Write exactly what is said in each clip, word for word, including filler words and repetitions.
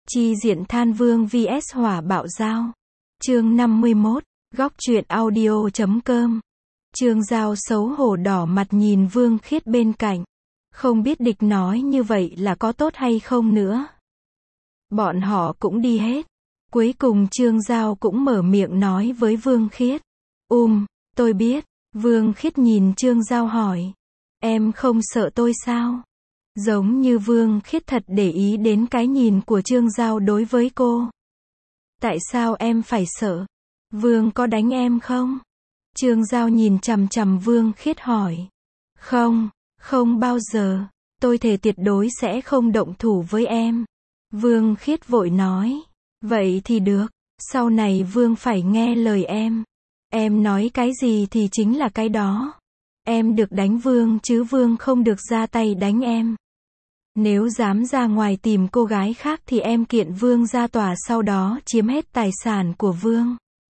Chi diện than vương vs hỏa bạo dao. Chương năm mươi mốt, góc truyện audio chấm com. Trương Giao xấu hổ đỏ mặt nhìn Vương Khiết bên cạnh. Không biết địch nói như vậy là có tốt hay không nữa. Bọn họ cũng đi hết. Cuối cùng Trương Giao cũng mở miệng nói với Vương Khiết. Um, tôi biết. Vương Khiết nhìn Trương Giao hỏi. Em không sợ tôi sao? Giống như Vương Khiết thật để ý đến cái nhìn của Trương Giao đối với cô. Tại sao em phải sợ? Vương có đánh em không? Trương Giao nhìn chằm chằm Vương Khiết hỏi. Không, không bao giờ. Tôi thề tuyệt đối sẽ không động thủ với em. Vương Khiết vội nói. Vậy thì được. Sau này Vương phải nghe lời em. Em nói cái gì thì chính là cái đó. Em được đánh Vương chứ Vương không được ra tay đánh em. Nếu dám ra ngoài tìm cô gái khác thì em kiện Vương ra tòa, sau đó chiếm hết tài sản của Vương.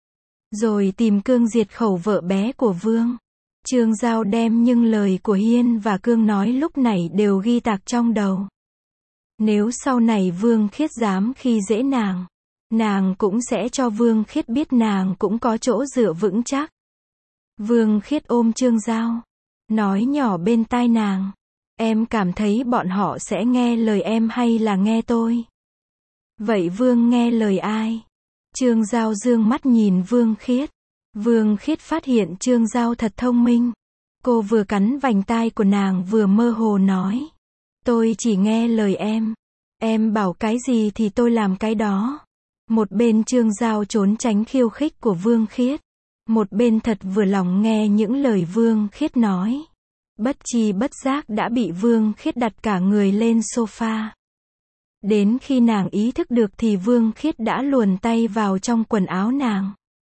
Rồi tìm Cương diệt khẩu vợ bé của Vương. Trương Giao đem những lời của Hiên và Cương nói lúc này đều ghi tạc trong đầu. Nếu sau này Vương Khiết dám khi dễ nàng, nàng cũng sẽ cho Vương Khiết biết nàng cũng có chỗ dựa vững chắc. Vương Khiết ôm Trương Giao, nói nhỏ bên tai nàng. Em cảm thấy bọn họ sẽ nghe lời em hay là nghe tôi? Vậy Vương nghe lời ai? Trương Giao dương mắt nhìn Vương Khiết. Vương Khiết phát hiện Trương Giao thật thông minh. Cô vừa cắn vành tai của nàng vừa mơ hồ nói. Tôi chỉ nghe lời em. Em bảo cái gì thì tôi làm cái đó. Một bên Trương Giao trốn tránh khiêu khích của Vương Khiết. Một bên thật vừa lòng nghe những lời Vương Khiết nói. Bất chi bất giác đã bị Vương Khiết đặt cả người lên sofa. Đến khi nàng ý thức được thì Vương Khiết đã luồn tay vào trong quần áo nàng.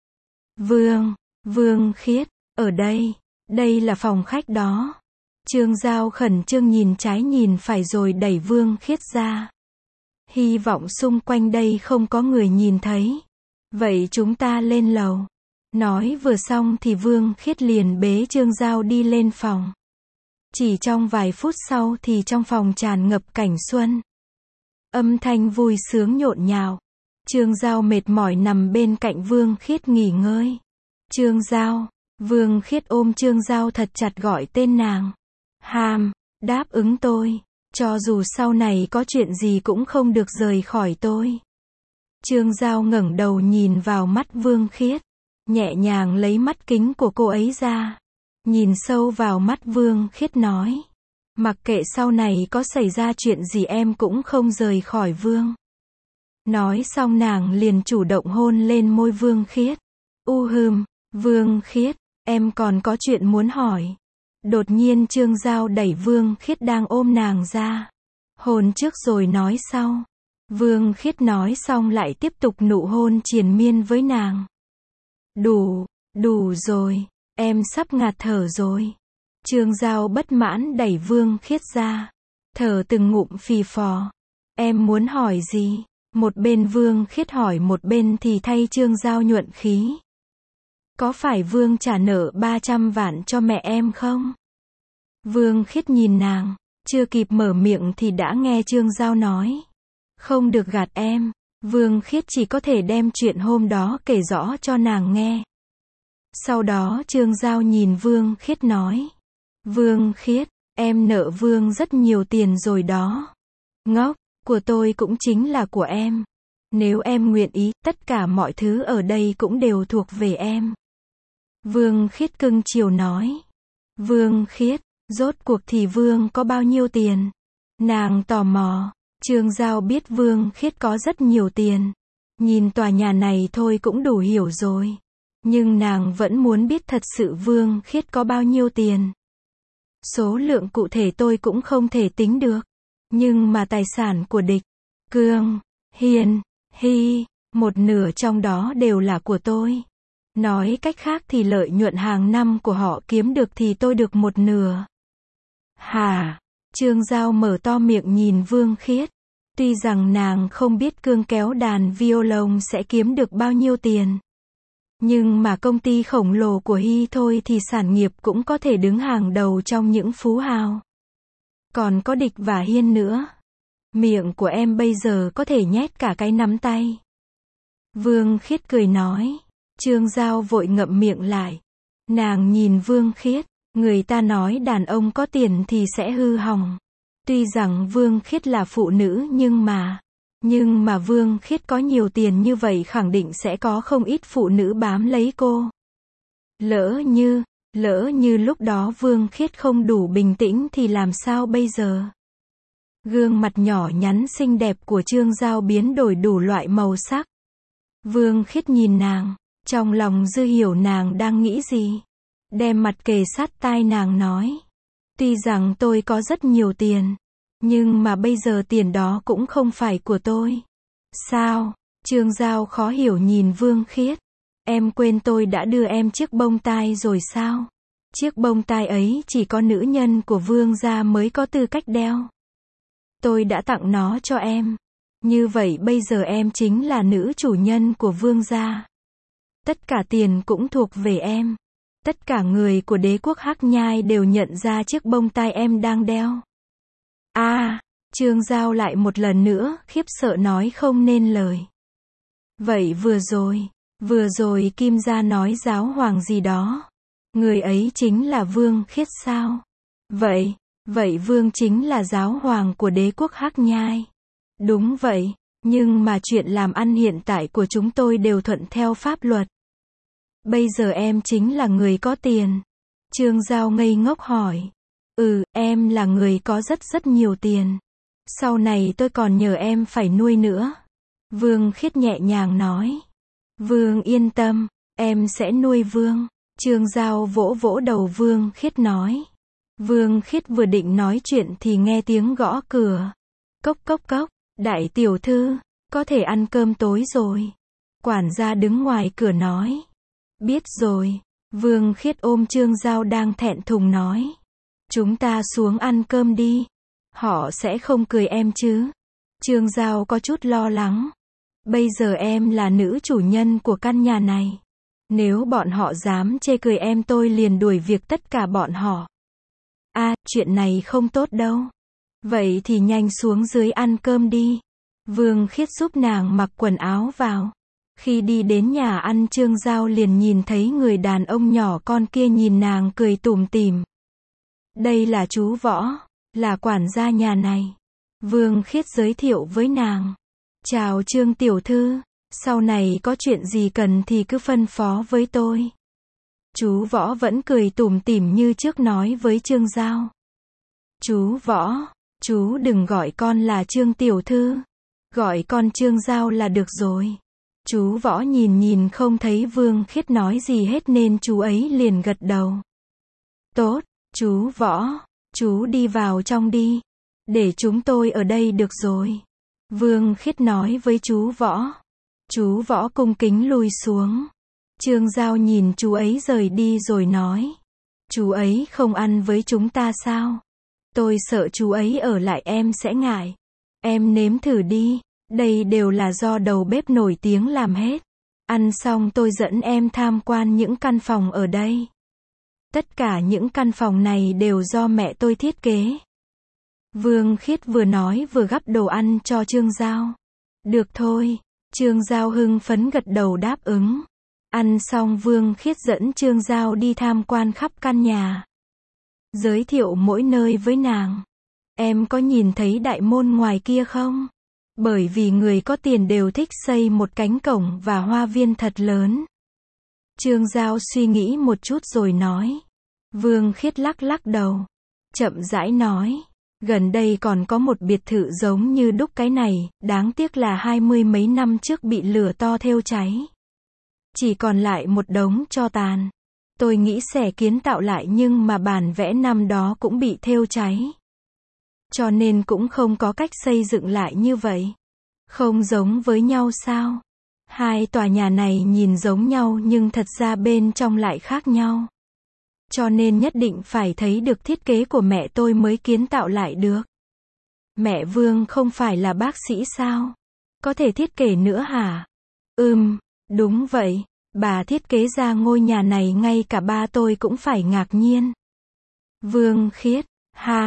Vương, Vương Khiết, ở đây, đây là phòng khách đó. Trương Giao khẩn trương nhìn trái nhìn phải rồi đẩy Vương Khiết ra. Hy vọng xung quanh đây không có người nhìn thấy. Vậy chúng ta lên lầu. Nói vừa xong thì Vương Khiết liền bế Trương Giao đi lên phòng. Chỉ trong vài phút sau thì trong phòng tràn ngập cảnh xuân. Âm thanh vui sướng nhộn nhạo. Trương Giao mệt mỏi nằm bên cạnh Vương Khiết nghỉ ngơi. Trương Giao. Vương Khiết ôm Trương Giao thật chặt gọi tên nàng. Hàm, đáp ứng tôi. Cho dù sau này có chuyện gì cũng không được rời khỏi tôi. Trương Giao ngẩng đầu nhìn vào mắt Vương Khiết. Nhẹ nhàng lấy mắt kính của cô ấy ra. Nhìn sâu vào mắt Vương Khiết nói. Mặc kệ sau này có xảy ra chuyện gì em cũng không rời khỏi Vương. Nói xong nàng liền chủ động hôn lên môi Vương Khiết. U hừm, Vương Khiết, em còn có chuyện muốn hỏi. Đột nhiên Trương Giao đẩy Vương Khiết đang ôm nàng ra. Hôn trước rồi nói sau. Vương Khiết nói xong lại tiếp tục nụ hôn triền miên với nàng. Đủ, đủ rồi. Em sắp ngạt thở rồi. Trương Giao bất mãn đẩy Vương Khiết ra. Thở từng ngụm phì phò. Em muốn hỏi gì? Một bên Vương Khiết hỏi một bên thì thay Trương Giao nhuận khí. Có phải Vương trả nợ ba trăm vạn cho mẹ em không? Vương Khiết nhìn nàng. Chưa kịp mở miệng thì đã nghe Trương Giao nói. Không được gạt em. Vương Khiết chỉ có thể đem chuyện hôm đó kể rõ cho nàng nghe. Sau đó Trương Giao nhìn Vương Khiết nói. Vương Khiết, em nợ Vương rất nhiều tiền rồi đó. Ngốc, của tôi cũng chính là của em. Nếu em nguyện ý, tất cả mọi thứ ở đây cũng đều thuộc về em. Vương Khiết cưng chiều nói. Vương Khiết, rốt cuộc thì Vương có bao nhiêu tiền? Nàng tò mò. Trương Giao biết Vương Khiết có rất nhiều tiền. Nhìn tòa nhà này thôi cũng đủ hiểu rồi. Nhưng nàng vẫn muốn biết thật sự Vương Khiết có bao nhiêu tiền. Số lượng cụ thể tôi cũng không thể tính được. Nhưng mà tài sản của Địch, Cương, Hiền, Hy, một nửa trong đó đều là của tôi. Nói cách khác thì lợi nhuận hàng năm của họ kiếm được thì tôi được một nửa. Hả? Trương Giao mở to miệng nhìn Vương Khiết. Tuy rằng nàng không biết Cương kéo đàn violon sẽ kiếm được bao nhiêu tiền. Nhưng mà công ty khổng lồ của Hy thôi thì sản nghiệp cũng có thể đứng hàng đầu trong những phú hào. Còn có Địch và Hiên nữa. Miệng của em bây giờ có thể nhét cả cái nắm tay. Vương Khiết cười nói. Trương Giao vội ngậm miệng lại. Nàng nhìn Vương Khiết, người ta nói đàn ông có tiền thì sẽ hư hỏng. Tuy rằng Vương Khiết là phụ nữ nhưng mà, nhưng mà Vương Khiết có nhiều tiền như vậy khẳng định sẽ có không ít phụ nữ bám lấy cô. Lỡ như, lỡ như lúc đó Vương Khiết không đủ bình tĩnh thì làm sao bây giờ? Gương mặt nhỏ nhắn xinh đẹp của Trương Giao biến đổi đủ loại màu sắc. Vương Khiết nhìn nàng, trong lòng dư hiểu nàng đang nghĩ gì. Đem mặt kề sát tai nàng nói. Tuy rằng tôi có rất nhiều tiền, nhưng mà bây giờ tiền đó cũng không phải của tôi. Sao? Trương Giao khó hiểu nhìn Vương Khiết. Em quên tôi đã đưa em chiếc bông tai rồi sao? Chiếc bông tai ấy chỉ có nữ nhân của Vương gia mới có tư cách đeo. Tôi đã tặng nó cho em. Như vậy bây giờ em chính là nữ chủ nhân của Vương gia. Tất cả tiền cũng thuộc về em. Tất cả người của đế quốc Hắc Nhai đều nhận ra chiếc bông tai em đang đeo. A, à, Trương Giao lại một lần nữa khiếp sợ nói không nên lời. Vậy vừa rồi, vừa rồi Kim gia nói giáo hoàng gì đó. Người ấy chính là Vương Khiết sao? Vậy, vậy Vương chính là giáo hoàng của đế quốc Hắc Nhai. Đúng vậy, nhưng mà chuyện làm ăn hiện tại của chúng tôi đều thuận theo pháp luật. Bây giờ em chính là người có tiền. Trương Giao ngây ngốc hỏi. Ừ, em là người có rất rất nhiều tiền. Sau này tôi còn nhờ em phải nuôi nữa. Vương Khiết nhẹ nhàng nói. Vương yên tâm, em sẽ nuôi Vương. Trương Giao vỗ vỗ đầu Vương Khiết nói. Vương Khiết vừa định nói chuyện thì nghe tiếng gõ cửa. Cốc cốc cốc, đại tiểu thư, có thể ăn cơm tối rồi. Quản gia đứng ngoài cửa nói. Biết rồi. Vương Khiết ôm Trương Giao đang thẹn thùng nói. Chúng ta xuống ăn cơm đi. Họ sẽ không cười em chứ? Trương Giao có chút lo lắng. Bây giờ em là nữ chủ nhân của căn nhà này. Nếu bọn họ dám chê cười em tôi liền đuổi việc tất cả bọn họ. À, chuyện này không tốt đâu. Vậy thì nhanh xuống dưới ăn cơm đi. Vương Khiết giúp nàng mặc quần áo vào. Khi đi đến nhà ăn Trương Giao liền nhìn thấy người đàn ông nhỏ con kia nhìn nàng cười tủm tỉm. Đây là chú Võ, là quản gia nhà này. Vương Khiết giới thiệu với nàng. Chào Trương tiểu thư, sau này có chuyện gì cần thì cứ phân phó với tôi. Chú Võ vẫn cười tủm tỉm như trước nói với Trương Giao. Chú Võ, chú đừng gọi con là Trương tiểu thư. Gọi con Trương Giao là được rồi. Chú Võ nhìn nhìn không thấy Vương Khiết nói gì hết nên chú ấy liền gật đầu. Tốt, chú Võ, chú đi vào trong đi. Để chúng tôi ở đây được rồi. Vương Khiết nói với chú Võ. Chú Võ cung kính lùi xuống. Trương Giao nhìn chú ấy rời đi rồi nói. Chú ấy không ăn với chúng ta sao? Tôi sợ chú ấy ở lại em sẽ ngại. Em nếm thử đi. Đây đều là do đầu bếp nổi tiếng làm hết. Ăn xong tôi dẫn em tham quan những căn phòng ở đây. Tất cả những căn phòng này đều do mẹ tôi thiết kế. Vương Khiết vừa nói vừa gắp đồ ăn cho Trương Giao. Được thôi. Trương Giao hưng phấn gật đầu đáp ứng. Ăn xong Vương Khiết dẫn Trương Giao đi tham quan khắp căn nhà. Giới thiệu mỗi nơi với nàng. Em có nhìn thấy đại môn ngoài kia không? Bởi vì người có tiền đều thích xây một cánh cổng và hoa viên thật lớn. Trương Giao suy nghĩ một chút rồi nói. Vương Khiết lắc lắc đầu. Chậm rãi nói. Gần đây còn có một biệt thự giống như đúc cái này, đáng tiếc là hai mươi mấy năm trước bị lửa to thêu cháy. Chỉ còn lại một đống tro tàn. Tôi nghĩ sẽ kiến tạo lại nhưng mà bản vẽ năm đó cũng bị thêu cháy. Cho nên cũng không có cách xây dựng lại như vậy. Không giống với nhau sao? Hai tòa nhà này nhìn giống nhau nhưng thật ra bên trong lại khác nhau. Cho nên nhất định phải thấy được thiết kế của mẹ tôi mới kiến tạo lại được. Mẹ Vương không phải là bác sĩ sao? Có thể thiết kế nữa hả? Ừm, đúng vậy. Bà thiết kế ra ngôi nhà này ngay cả ba tôi cũng phải ngạc nhiên. Vương Khiết, hàm,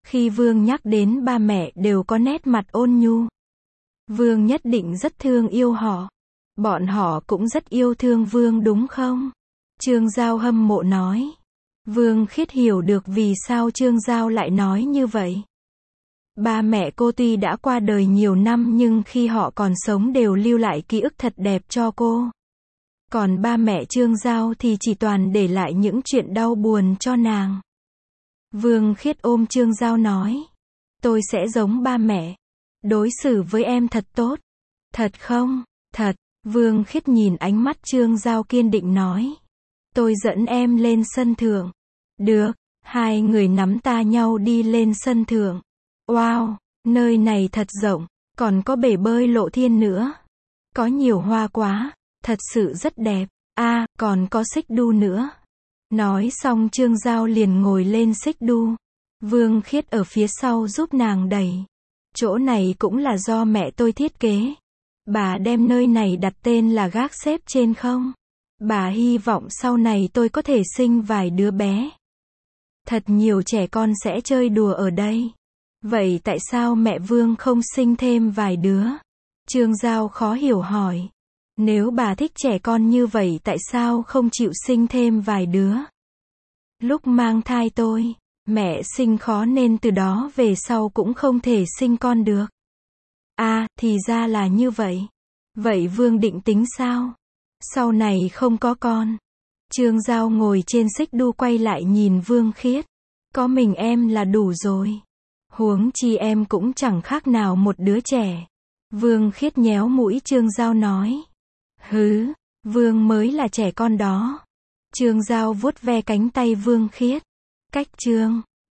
Khi Vương nhắc đến ba mẹ đều có nét mặt ôn nhu. Vương nhất định rất thương yêu họ. Bọn họ cũng rất yêu thương Vương đúng không? Trương Giao hâm mộ nói. Vương Khiết hiểu được vì sao Trương Giao lại nói như vậy. Ba mẹ cô tuy đã qua đời nhiều năm nhưng khi họ còn sống đều lưu lại ký ức thật đẹp cho cô. Còn ba mẹ Trương Giao thì chỉ toàn để lại những chuyện đau buồn cho nàng. Vương Khiết ôm Trương Giao nói. Tôi sẽ giống ba mẹ. Đối xử với em thật tốt. Thật không? Thật. Vương Khiết nhìn ánh mắt Trương Giao kiên định nói. Tôi dẫn em lên sân thượng. Được. Hai người nắm tay nhau đi lên sân thượng. Wow, nơi này thật rộng. Còn có bể bơi lộ thiên nữa. Có nhiều hoa quá. Thật sự rất đẹp. À, còn có xích đu nữa. Nói xong Trương Giao liền ngồi lên xích đu. Vương Khiết ở phía sau giúp nàng đẩy. Chỗ này cũng là do mẹ tôi thiết kế. Bà đem nơi này đặt tên là gác xếp trên không? Bà hy vọng sau này tôi có thể sinh vài đứa bé. Thật nhiều trẻ con sẽ chơi đùa ở đây. Vậy tại sao mẹ Vương không sinh thêm vài đứa? Trương Giao khó hiểu hỏi. Nếu bà thích trẻ con như vậy tại sao không chịu sinh thêm vài đứa? Lúc mang thai tôi, mẹ sinh khó nên từ đó về sau cũng không thể sinh con được. À, thì ra là như vậy. Vậy Vương định tính sao? Sau này không có con. Trương Giao ngồi trên xích đu quay lại nhìn Vương Khiết. Có mình em là đủ rồi. Huống chi em cũng chẳng khác nào một đứa trẻ. Vương Khiết nhéo mũi Trương Giao nói. Hứ, Vương mới là trẻ con đó. Trương Giao vuốt ve cánh tay Vương Khiết. Cách Trương